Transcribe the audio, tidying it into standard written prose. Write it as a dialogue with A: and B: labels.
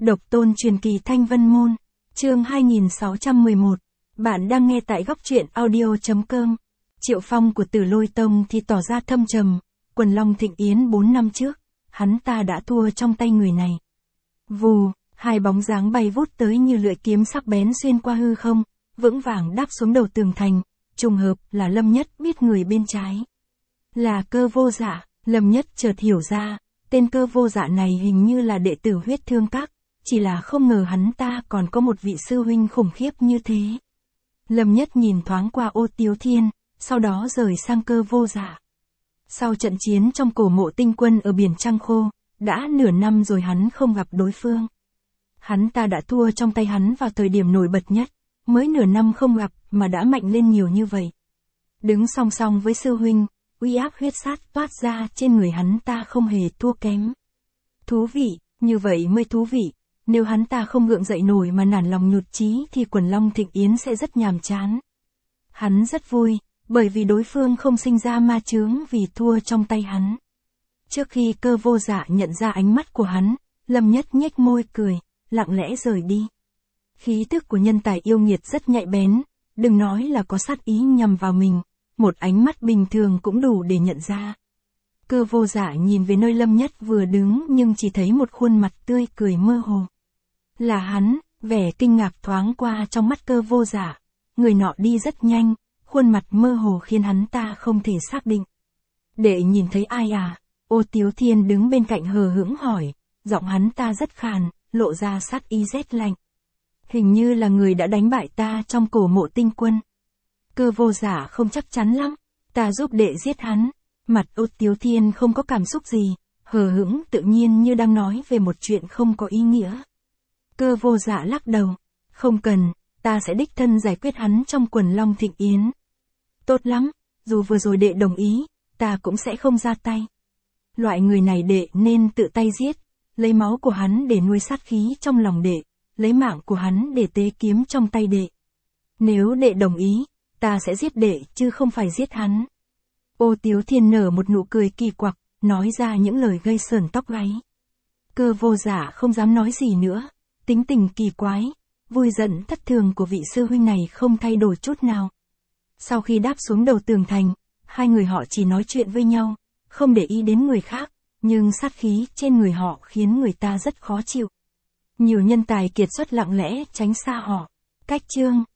A: Độc tôn truyền kỳ Thanh Vân Môn, chương 2611. Bạn đang nghe tại góc truyện audio.com. Triệu Phong của Tử Lôi Tông thì tỏ ra thâm trầm, Quần Long Thịnh Yến 4 năm trước, hắn ta đã thua trong tay người này. Vù, hai bóng dáng bay vút tới như lưỡi kiếm sắc bén xuyên qua hư không, vững vàng đáp xuống đầu tường thành, trùng hợp là Lâm Nhất biết người bên trái. Là Cơ Vô Dạ, Lâm Nhất chợt hiểu ra, tên Cơ Vô Dạ này hình như là đệ tử Huyết Thương Các, chỉ là không ngờ hắn ta còn có một vị sư huynh khủng khiếp như thế. Lâm Nhất nhìn thoáng qua Ô Tiếu Thiên, sau đó rời sang Cơ Vô Dạ. Sau trận chiến trong cổ mộ tinh quân ở biển Trăng Khô, đã nửa năm rồi hắn không gặp đối phương. Hắn ta đã thua trong tay hắn vào thời điểm nổi bật nhất, mới nửa năm không gặp mà đã mạnh lên nhiều như vậy. Đứng song song với sư huynh, uy áp huyết sát toát ra trên người hắn ta không hề thua kém. Thú vị, như vậy mới thú vị. Nếu hắn ta không gượng dậy nổi mà nản lòng nhụt chí thì Quần Long Thịnh Yến sẽ rất nhàm chán. Hắn rất vui, bởi vì đối phương không sinh ra ma chướng vì thua trong tay hắn. Trước khi Cơ Vô Dạ nhận ra ánh mắt của hắn, Lâm Nhất nhếch môi cười, lặng lẽ rời đi. Khí tức của nhân tài yêu nghiệt rất nhạy bén, đừng nói là có sát ý nhằm vào mình, một ánh mắt bình thường cũng đủ để nhận ra. Cơ Vô Dạ nhìn về nơi Lâm Nhất vừa đứng nhưng chỉ thấy một khuôn mặt tươi cười mơ hồ. Là hắn, vẻ kinh ngạc thoáng qua trong mắt Cơ Vô Dạ. Người nọ đi rất nhanh, khuôn mặt mơ hồ khiến hắn ta không thể xác định. Đệ nhìn thấy ai à? Ô Tiếu Thiên đứng bên cạnh hờ hững hỏi, giọng hắn ta rất khàn, lộ ra sát ý rét lạnh. Hình như là người đã đánh bại ta trong cổ mộ tinh quân. Cơ Vô Dạ không chắc chắn lắm, ta giúp đệ giết hắn. Mặt Ô Tiếu Thiên không có cảm xúc gì, hờ hững tự nhiên như đang nói về một chuyện không có ý nghĩa. Cơ Vô Dạ lắc đầu, không cần, ta sẽ đích thân giải quyết hắn trong Quần Long Thịnh Yến. Tốt lắm, dù vừa rồi đệ đồng ý, ta cũng sẽ không ra tay. Loại người này đệ nên tự tay giết, lấy máu của hắn để nuôi sát khí trong lòng đệ, lấy mạng của hắn để tế kiếm trong tay đệ. Nếu đệ đồng ý, ta sẽ giết đệ chứ không phải giết hắn. Ô Tiếu Thiên nở một nụ cười kỳ quặc, nói ra những lời gây sởn tóc gáy. Cơ Vô Dạ không dám nói gì nữa, tính tình kỳ quái, vui giận thất thường của vị sư huynh này không thay đổi chút nào. Sau khi đáp xuống đầu tường thành, hai người họ chỉ nói chuyện với nhau, không để ý đến người khác, nhưng sát khí trên người họ khiến người ta rất khó chịu. Nhiều nhân tài kiệt xuất lặng lẽ tránh xa họ. Cách chương